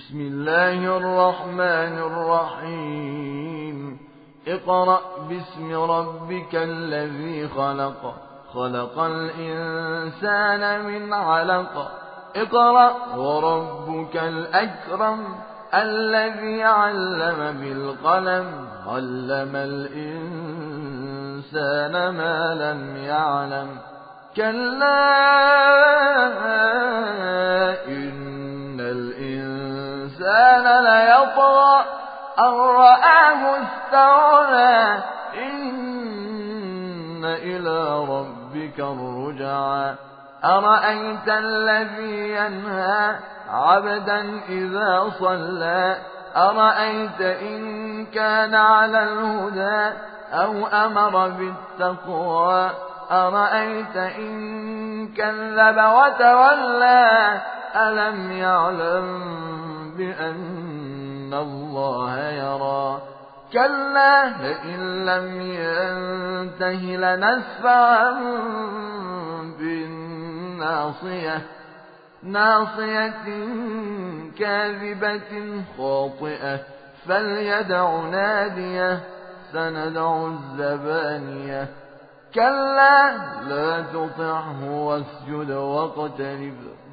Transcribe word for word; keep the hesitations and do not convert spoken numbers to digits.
بسم الله الرحمن الرحيم اقرأ باسم ربك الذي خلق خلق الإنسان من علق اقرأ وربك الأكرم الذي علم بالقلم علم الإنسان ما لم يعلم كلا إن الإنسان ليطغى أن رآه استغنى إن إلى ربك الرجعى أرأيت الذي ينهى عبدا إذا صلى أرأيت إن كان على الهدى أو أمر بالتقوى أرأيت إن كذب وتولى ألم يعلم بأن الله يرى كلا لئن لم ينته لنسفعا بالناصية ناصية كاذبة خاطئة فليدع ناديه سندع الزبانية كلا لا تطعه واسجد واقترب